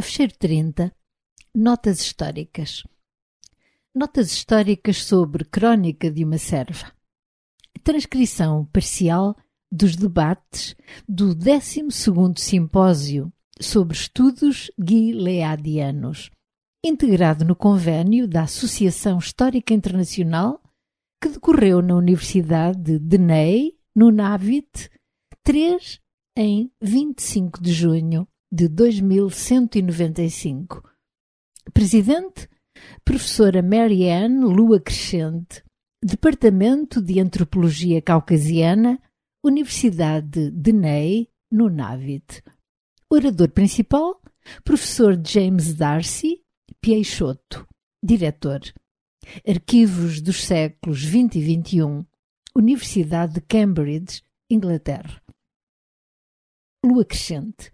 Fecheiro 30. Notas históricas. Notas históricas sobre Crónica de uma Serva. Transcrição parcial dos debates do 12º Simpósio sobre Estudos Gileadianos, integrado no convênio da Associação Histórica Internacional, que decorreu na Universidade de Ney, no Navit, 3 em 25 de junho de 2195. Presidente, professora Mary Ann Lua Crescente, Departamento de Antropologia Caucasiana, Universidade de Ney, no Navit. Orador principal, professor James Darcy Peixoto, diretor. Arquivos dos séculos XX e XXI, Universidade de Cambridge, Inglaterra. Lua Crescente.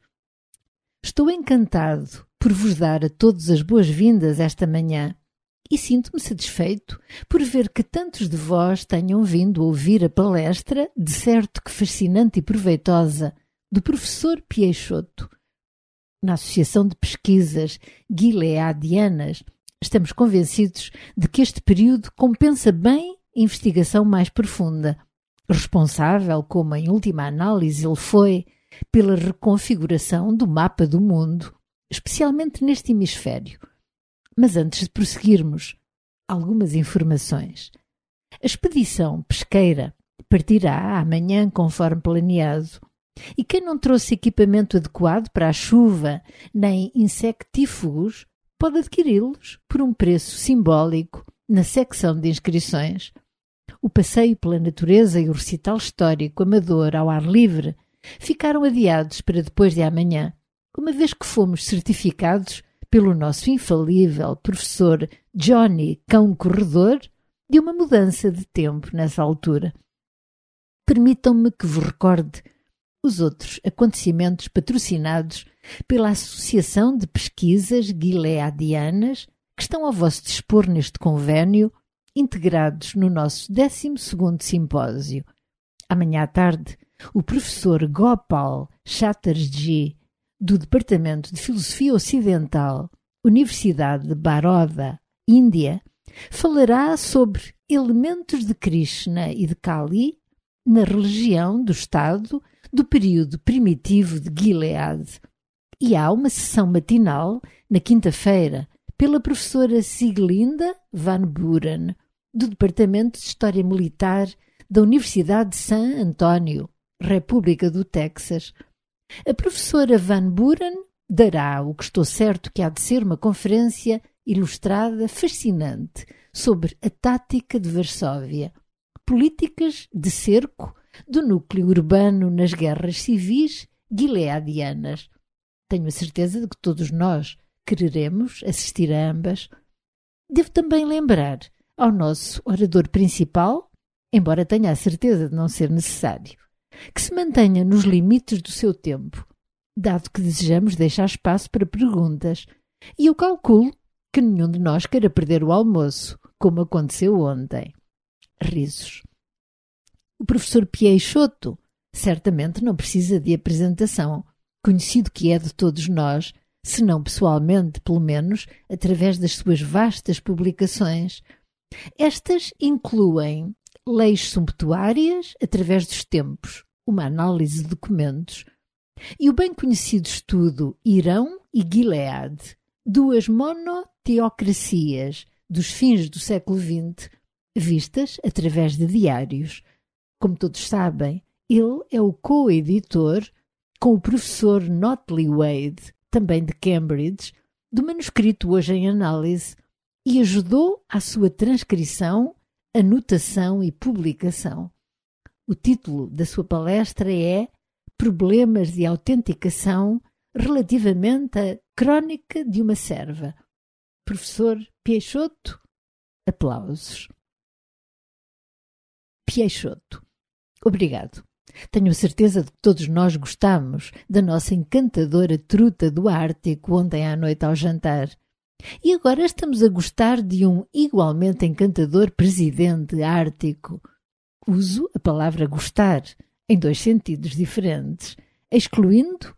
Estou encantado por vos dar a todos as boas-vindas esta manhã e sinto-me satisfeito por ver que tantos de vós tenham vindo ouvir a palestra, de certo que fascinante e proveitosa, do professor Peixoto. Na Associação de Pesquisas Gileadianas, estamos convencidos de que este período compensa bem investigação mais profunda, responsável, como em última análise ele foi, pela reconfiguração do mapa do mundo, especialmente neste hemisfério. Mas antes de prosseguirmos, algumas informações. A expedição pesqueira partirá amanhã conforme planeado, e quem não trouxe equipamento adequado para a chuva nem insectífugos pode adquiri-los por um preço simbólico na secção de inscrições. O passeio pela natureza e o recital histórico amador ao ar livre ficaram adiados para depois de amanhã, uma vez que fomos certificados pelo nosso infalível professor Johnny Cão Corredor de uma mudança de tempo nessa altura. Permitam-me que vos recorde os outros acontecimentos patrocinados pela Associação de Pesquisas Gileadianas que estão ao vosso dispor neste convênio, integrados no nosso 12º Simpósio. Amanhã à tarde, o professor Gopal Chatterjee, do Departamento de Filosofia Ocidental, Universidade de Baroda, Índia, falará sobre elementos de Krishna e de Kali na religião do Estado do período primitivo de Gilead. E há uma sessão matinal, na quinta-feira, pela professora Sieglinde Van Buren, do Departamento de História Militar da Universidade de San Antonio, República do Texas. A professora Van Buren dará o que estou certo que há de ser uma conferência ilustrada fascinante sobre a tática de Varsóvia, políticas de cerco do núcleo urbano nas guerras civis gileadianas. Tenho a certeza de que todos nós quereremos assistir a ambas. Devo também lembrar ao nosso orador principal, embora tenha a certeza de não ser necessário, que se mantenha nos limites do seu tempo, dado que desejamos deixar espaço para perguntas, e eu calculo que nenhum de nós queira perder o almoço, como aconteceu ontem. Risos. O professor Peixoto certamente não precisa de apresentação, conhecido que é de todos nós, se não pessoalmente, pelo menos, através das suas vastas publicações. Estas incluem leis sumptuárias através dos tempos, uma análise de documentos, e o bem conhecido estudo Irão e Gilead, duas monoteocracias dos fins do século XX, vistas através de diários. Como todos sabem, ele é o co-editor, com o professor Notley Wade, também de Cambridge, do manuscrito hoje em análise, e ajudou à sua transcrição, anotação e publicação. O título da sua palestra é Problemas de autenticação relativamente à Crónica de uma Serva. Professor Peixoto, aplausos. Peixoto. Obrigado. Tenho certeza de que todos nós gostamos da nossa encantadora truta do Ártico ontem à noite ao jantar. E agora estamos a gostar de um igualmente encantador presidente ártico. Uso a palavra gostar em dois sentidos diferentes, excluindo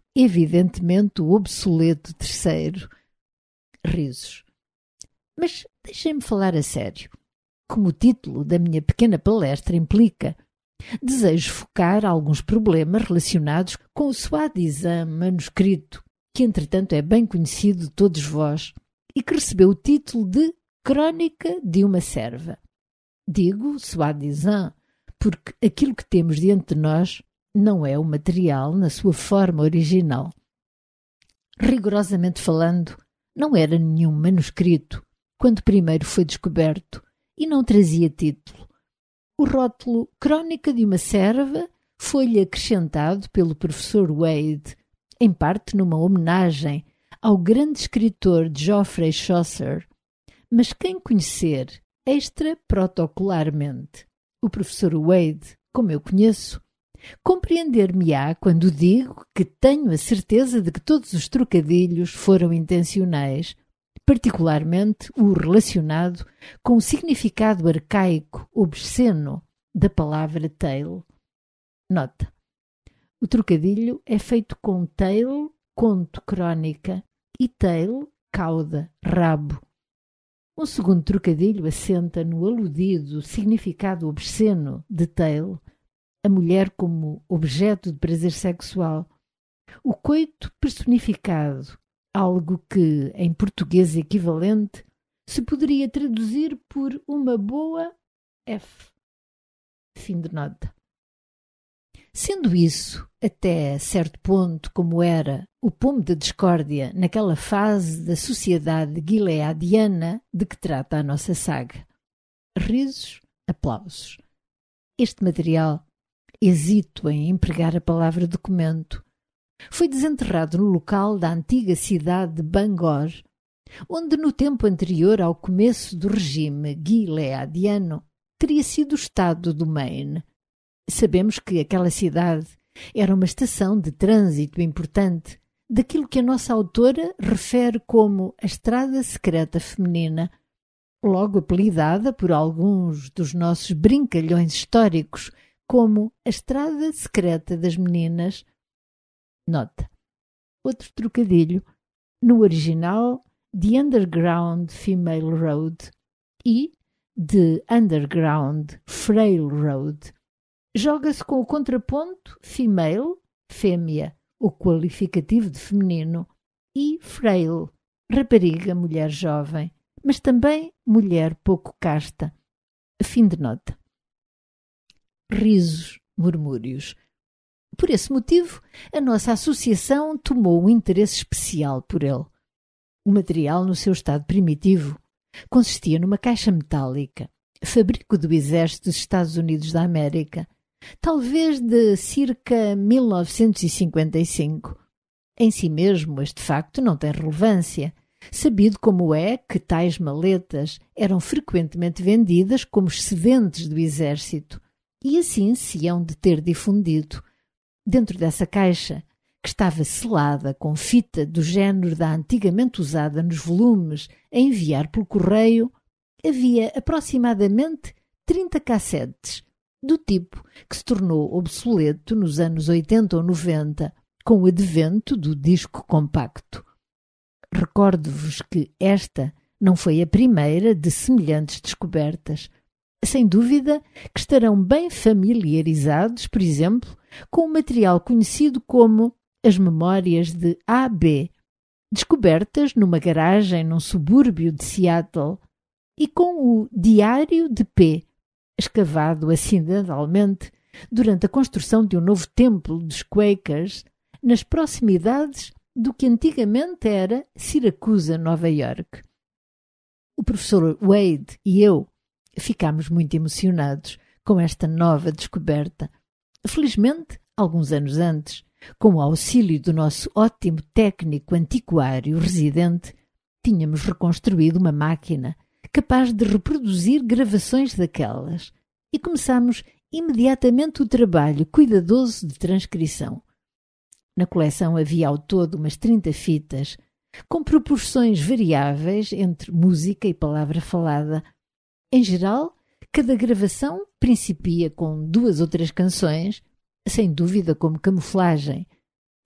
evidentemente o obsoleto terceiro. Risos. Mas deixem-me falar a sério. Como o título da minha pequena palestra implica, desejo focar alguns problemas relacionados com o soi-disant manuscrito, que entretanto é bem conhecido de todos vós e que recebeu o título de Crônica de uma Serva. Digo soi-disant porque aquilo que temos diante de nós não é o material na sua forma original. Rigorosamente falando, não era nenhum manuscrito quando primeiro foi descoberto e não trazia título. O rótulo Crônica de uma Serva foi-lhe acrescentado pelo professor Wade, em parte numa homenagem ao grande escritor Geoffrey Chaucer, mas quem conhecer extra-protocolarmente o professor Wade, como eu conheço, compreender-me-á quando digo que tenho a certeza de que todos os trocadilhos foram intencionais, particularmente o relacionado com o significado arcaico, obsceno, da palavra tale. Nota: o trocadilho é feito com tale, conto, crónica, e tale, cauda, rabo. Um segundo trocadilho assenta no aludido significado obsceno de tale, a mulher como objeto de prazer sexual, o coito personificado, algo que, em português equivalente, se poderia traduzir por uma boa F. Fim de nota. Sendo isso, até certo ponto, como era o pomo da discórdia naquela fase da sociedade gileadiana de que trata a nossa saga. Risos, aplausos. Este material, hesito em empregar a palavra documento, foi desenterrado no local da antiga cidade de Bangor, onde no tempo anterior ao começo do regime gileadiano teria sido o estado do Maine. Sabemos que aquela cidade era uma estação de trânsito importante daquilo que a nossa autora refere como a Estrada Secreta Feminina, logo apelidada por alguns dos nossos brincalhões históricos como a Estrada Secreta das Meninas. Nota: outro trocadilho, no original, The Underground Female Road e The Underground Frail Road. Joga-se com o contraponto female, fêmea, o qualificativo de feminino, e frail, rapariga, mulher jovem, mas também mulher pouco casta. Fim de nota. Risos, murmúrios. Por esse motivo, a nossa associação tomou um interesse especial por ele. O material, no seu estado primitivo, consistia numa caixa metálica, fabrico do Exército dos Estados Unidos da América, talvez de circa 1955. Em si mesmo, este facto não tem relevância, sabido como é que tais maletas eram frequentemente vendidas como excedentes do Exército, e assim se hão de ter difundido. Dentro dessa caixa, que estava selada com fita do género da antigamente usada nos volumes a enviar pelo correio, havia aproximadamente 30 cassetes, do tipo que se tornou obsoleto nos anos 80 ou 90, com o advento do disco compacto. Recordo-vos que esta não foi a primeira de semelhantes descobertas. Sem dúvida que estarão bem familiarizados, por exemplo, com o material conhecido como as Memórias de A.B., descobertas numa garagem num subúrbio de Seattle, e com o Diário de P., escavado acidentalmente durante a construção de um novo templo dos Quakers nas proximidades do que antigamente era Siracusa, Nova York. O professor Wade e eu ficámos muito emocionados com esta nova descoberta. Felizmente, alguns anos antes, com o auxílio do nosso ótimo técnico antiquário residente, tínhamos reconstruído uma máquina capaz de reproduzir gravações daquelas, e começámos imediatamente o trabalho cuidadoso de transcrição. Na coleção havia ao todo umas 30 fitas, com proporções variáveis entre música e palavra falada. Em geral, cada gravação principia com 2 ou 3 canções, sem dúvida como camuflagem,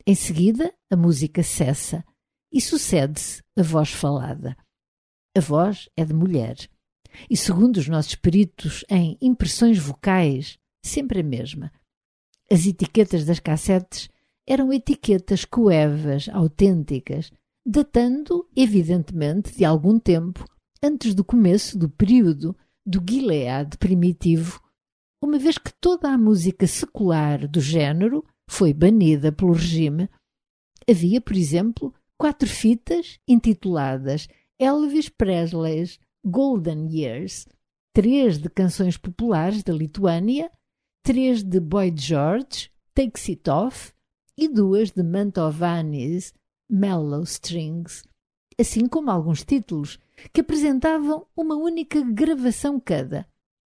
Em seguida, a música cessa e sucede-se a voz falada. A voz é de mulher. E segundo os nossos peritos em impressões vocais, sempre a mesma. As etiquetas das cassetes eram etiquetas coevas, autênticas, datando, evidentemente, de algum tempo antes do começo do período do Gilead primitivo, uma vez que toda a música secular do género foi banida pelo regime. Havia, por exemplo, 4 fitas intituladas Elvis Presley's Golden Years, 3 de canções populares da Lituânia, 3 de Boy George, Takes It Off, e 2 de Mantovani's Mellow Strings, assim como alguns títulos que apresentavam uma única gravação cada.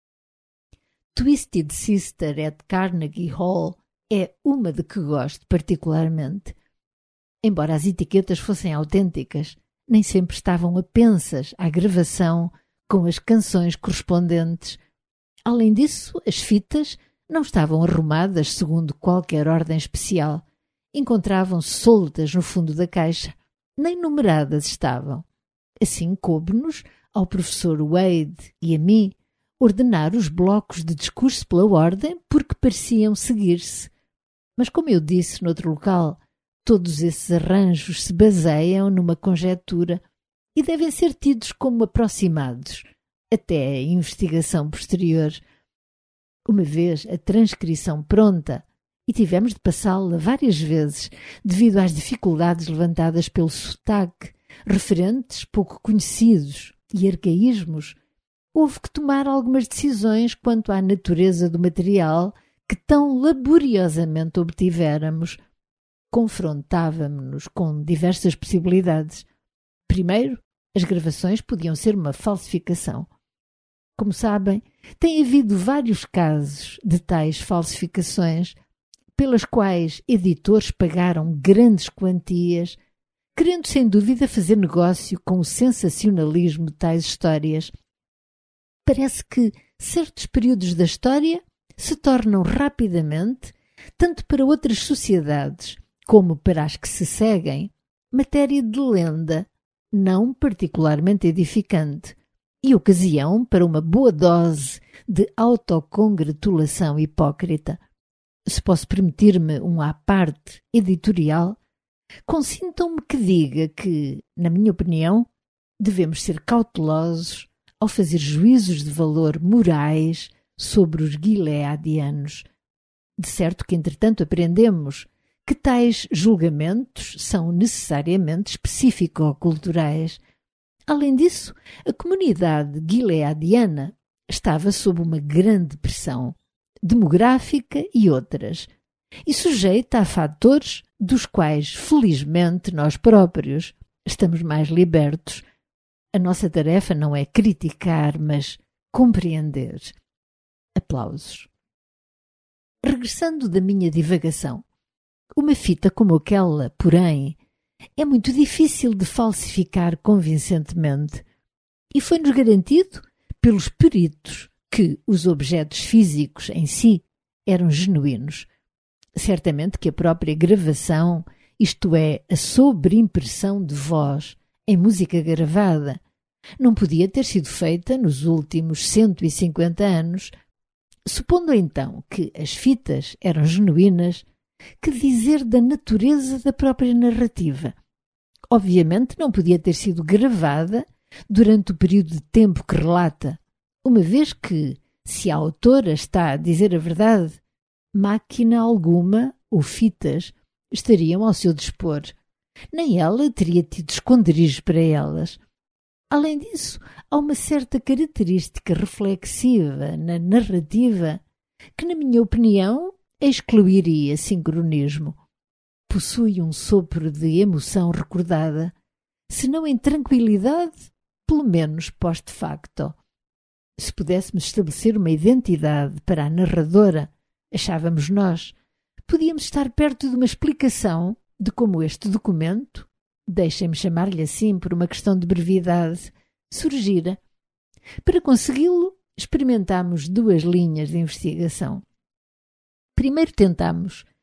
Twisted Sister at Carnegie Hall é uma de que gosto particularmente. Embora as etiquetas fossem autênticas, nem sempre estavam apensas à gravação com as canções correspondentes. Além disso, as fitas não estavam arrumadas segundo qualquer ordem especial. Encontravam-se soltas no fundo da caixa, nem numeradas estavam. Assim coube-nos, ao professor Wade e a mim, ordenar os blocos de discurso pela ordem porque pareciam seguir-se. Mas, como eu disse noutro local, todos esses arranjos se baseiam numa conjetura e devem ser tidos como aproximados, até a investigação posterior. Uma vez a transcrição pronta, e tivemos de passá-la várias vezes devido às dificuldades levantadas pelo sotaque, referentes pouco conhecidos e arcaísmos, houve que tomar algumas decisões quanto à natureza do material que tão laboriosamente obtivéramos. Confrontávamos-nos com diversas possibilidades. Primeiro, as gravações podiam ser uma falsificação. Como sabem, tem havido vários casos de tais falsificações, pelas quais editores pagaram grandes quantias, querendo sem dúvida fazer negócio com o sensacionalismo de tais histórias. Parece que certos períodos da história se tornam rapidamente, tanto para outras sociedades como para as que se seguem, matéria de lenda, não particularmente edificante, e ocasião para uma boa dose de autocongratulação hipócrita. Se posso permitir-me um à parte editorial, consintam-me que diga que, na minha opinião, devemos ser cautelosos ao fazer juízos de valor morais sobre os gileadianos. De certo que, entretanto, aprendemos que tais julgamentos são necessariamente específico-culturais. Além disso, a comunidade gileadiana estava sob uma grande pressão demográfica e outras, e sujeita a fatores dos quais, felizmente, nós próprios estamos mais libertos. A nossa tarefa não é criticar, mas compreender. Aplausos. Regressando da minha divagação, uma fita como aquela, porém, é muito difícil de falsificar convincentemente, e foi-nos garantido pelos peritos que os objetos físicos em si eram genuínos. Certamente que a própria gravação, isto é, a sobreimpressão de voz em música gravada, não podia ter sido feita nos últimos 150 anos. Supondo então que as fitas eram genuínas, que dizer da natureza da própria narrativa? Obviamente não podia ter sido gravada durante o período de tempo que relata, uma vez que, se a autora está a dizer a verdade, máquina alguma ou fitas estariam ao seu dispor. Nem ela teria tido esconderijos para elas. Além disso, há uma certa característica reflexiva na narrativa que, na minha opinião, excluiria sincronismo. Possui um sopro de emoção recordada, se não em tranquilidade, pelo menos post-facto. Se pudéssemos estabelecer uma identidade para a narradora, achávamos nós, podíamos estar perto de uma explicação de como este documento, deixem-me chamar-lhe assim por uma questão de brevidade, surgira. Para consegui-lo, experimentámos 2 linhas de investigação. Primeiro tentámos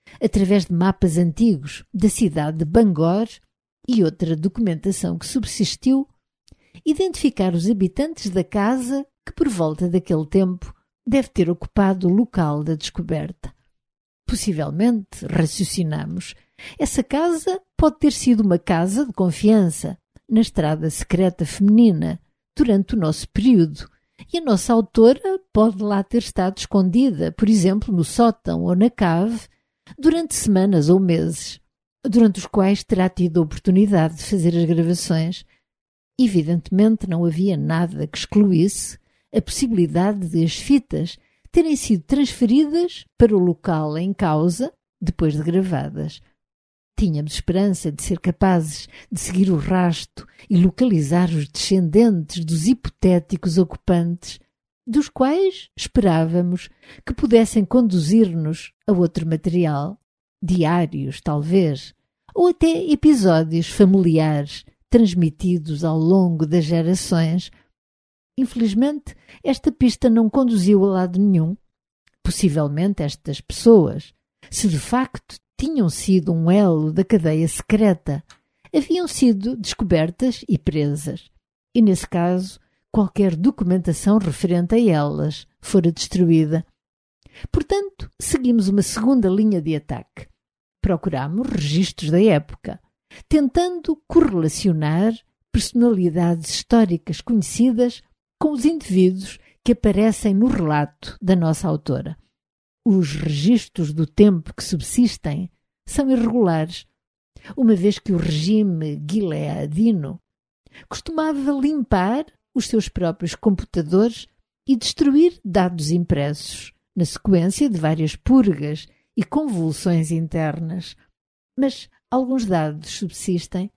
através de mapas antigos da cidade de Bangor e outra documentação que subsistiu, identificar os habitantes da casa que, por volta daquele tempo, deve ter ocupado o local da descoberta. Possivelmente, raciocinamos, essa casa pode ter sido uma casa de confiança na estrada secreta feminina durante o nosso período, e a nossa autora pode lá ter estado escondida, por exemplo, no sótão ou na cave, durante semanas ou meses, durante os quais terá tido a oportunidade de fazer as gravações. Evidentemente não havia nada que excluísse a possibilidade de as fitas terem sido transferidas para o local em causa depois de gravadas. Tínhamos esperança de ser capazes de seguir o rasto e localizar os descendentes dos hipotéticos ocupantes, dos quais esperávamos que pudessem conduzir-nos a outro material, diários talvez, ou até episódios familiares transmitidos ao longo das gerações. Infelizmente, esta pista não conduziu a lado nenhum. Possivelmente estas pessoas, se de facto tinham sido um elo da cadeia secreta, haviam sido descobertas e presas, e nesse caso qualquer documentação referente a elas fora destruída. Portanto, seguimos uma segunda linha de ataque. Procuramos registros da época, tentando correlacionar personalidades históricas conhecidas com os indivíduos que aparecem no relato da nossa autora. Os registros do tempo que subsistem são irregulares, uma vez que o regime gileadino costumava limpar os seus próprios computadores e destruir dados impressos, na sequência de várias purgas e convulsões internas. Mas alguns dados subsistem.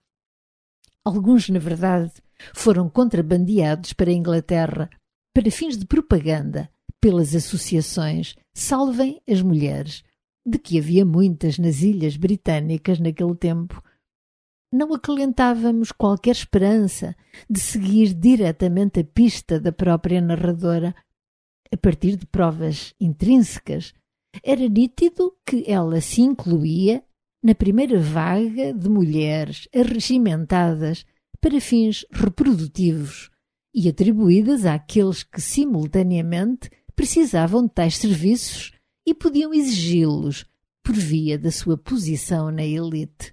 Alguns, na verdade, foram contrabandeados para a Inglaterra para fins de propaganda pelas associações Salvem as Mulheres, de que havia muitas nas ilhas britânicas naquele tempo. Não acalentávamos qualquer esperança de seguir diretamente a pista da própria narradora. A partir de provas intrínsecas, era nítido que ela se incluía na primeira vaga de mulheres arregimentadas para fins reprodutivos e atribuídas àqueles que simultaneamente precisavam de tais serviços e podiam exigi-los por via da sua posição na elite.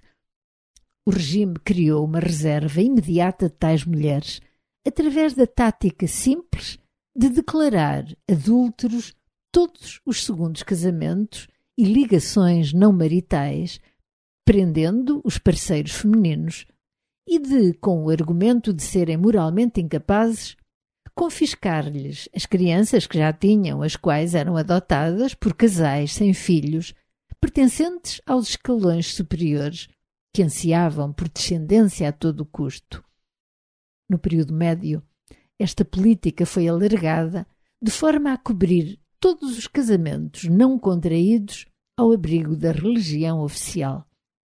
O regime criou uma reserva imediata de tais mulheres através da tática simples de declarar adúlteros todos os segundos casamentos e ligações não maritais, prendendo os parceiros femininos, e de, com o argumento de serem moralmente incapazes, confiscar-lhes as crianças que já tinham, as quais eram adotadas por casais sem filhos, pertencentes aos escalões superiores, que ansiavam por descendência a todo o custo. No período médio, esta política foi alargada de forma a cobrir todos os casamentos não contraídos ao abrigo da religião oficial.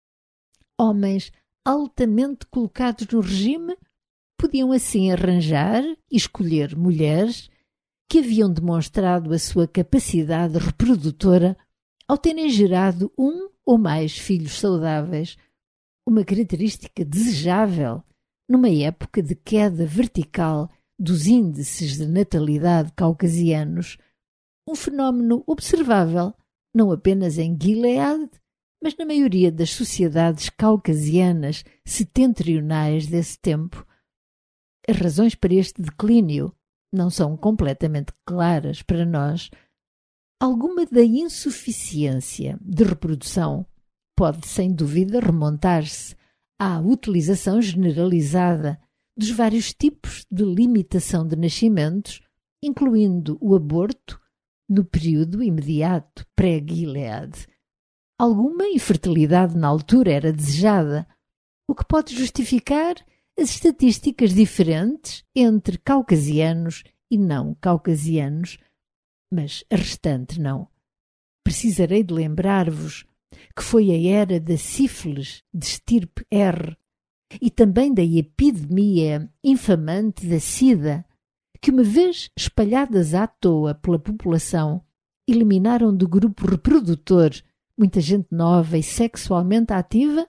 Homens altamente colocados no regime podiam assim arranjar e escolher mulheres que haviam demonstrado a sua capacidade reprodutora ao terem gerado um ou mais filhos saudáveis, uma característica desejável numa época de queda vertical dos índices de natalidade caucasianos, um fenómeno observável não apenas em Gilead, mas na maioria das sociedades caucasianas setentrionais desse tempo. As razões para este declínio não são completamente claras para nós. Alguma da insuficiência de reprodução pode, sem dúvida, remontar-se à utilização generalizada dos vários tipos de limitação de nascimentos, incluindo o aborto, no período imediato pré-Gilead. Alguma infertilidade na altura era desejada, o que pode justificar as estatísticas diferentes entre caucasianos e não caucasianos, mas a restante não. Precisarei de lembrar-vos que foi a era da sífilis de estirpe R e também da epidemia infamante da sida, que, uma vez espalhadas à toa pela população, eliminaram do grupo reprodutor muita gente nova e sexualmente ativa,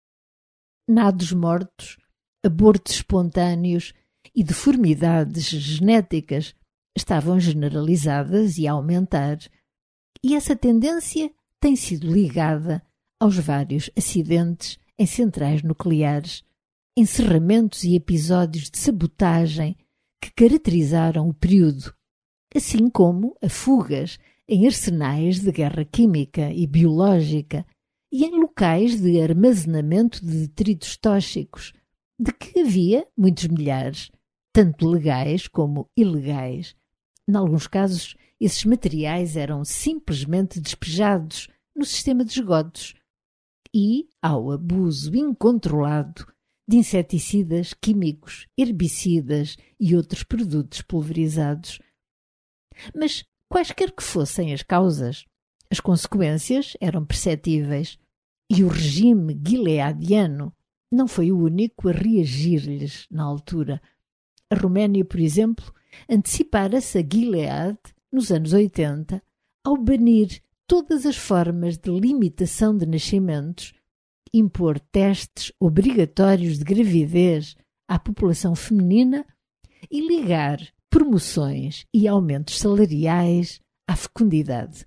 nados mortos, abortos espontâneos e deformidades genéticas estavam generalizadas e a aumentar, e essa tendência tem sido ligada aos vários acidentes em centrais nucleares, encerramentos e episódios de sabotagem que caracterizaram o período, assim como a fugas em arsenais de guerra química e biológica e em locais de armazenamento de detritos tóxicos, de que havia muitos milhares, tanto legais como ilegais. Em alguns casos, esses materiais eram simplesmente despejados no sistema de esgotos e ao abuso incontrolado de inseticidas químicos, herbicidas e outros produtos pulverizados. Mas, quaisquer que fossem as causas, as consequências eram perceptíveis e o regime gileadiano não foi o único a reagir-lhes na altura. A Roménia, por exemplo, antecipara-se a Gilead nos anos 80 ao banir todas as formas de limitação de nascimentos, impor testes obrigatórios de gravidez à população feminina e ligar promoções e aumentos salariais à fecundidade.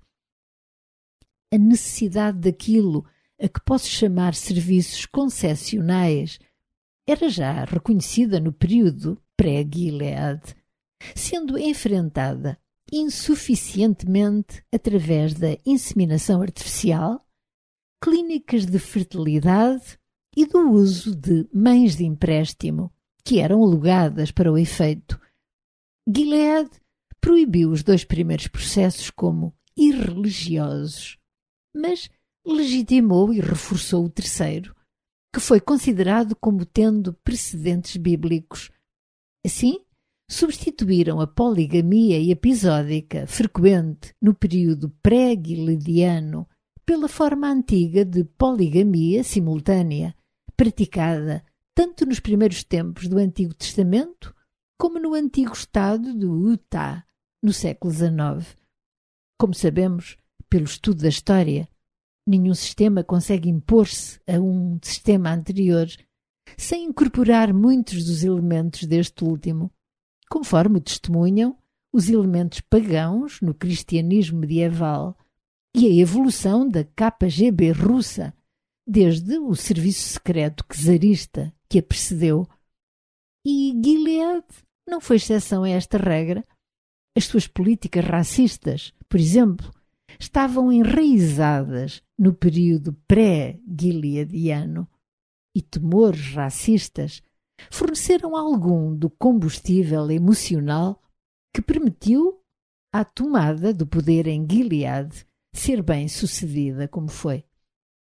A necessidade daquilo a que posso chamar serviços concessionais era já reconhecida no período pré-Gilead, sendo enfrentada insuficientemente através da inseminação artificial, clínicas de fertilidade e do uso de mães de empréstimo, que eram alugadas para o efeito. Gilead proibiu os 2 primeiros processos como irreligiosos, mas legitimou e reforçou o terceiro, que foi considerado como tendo precedentes bíblicos. Assim, substituíram a poligamia episódica frequente no período pré-gileadiano pela forma antiga de poligamia simultânea, praticada tanto nos primeiros tempos do Antigo Testamento como no antigo estado do Utah, no século XIX. Como sabemos, pelo estudo da história, nenhum sistema consegue impor-se a um sistema anterior sem incorporar muitos dos elementos deste último, conforme o testemunham os elementos pagãos no cristianismo medieval e a evolução da KGB russa, desde o serviço secreto czarista que a precedeu. E Gilead não foi exceção a esta regra. As suas políticas racistas, por exemplo, estavam enraizadas no período pré-gileadiano e temores racistas forneceram algum do combustível emocional que permitiu à tomada do poder em Gilead ser bem sucedida como foi.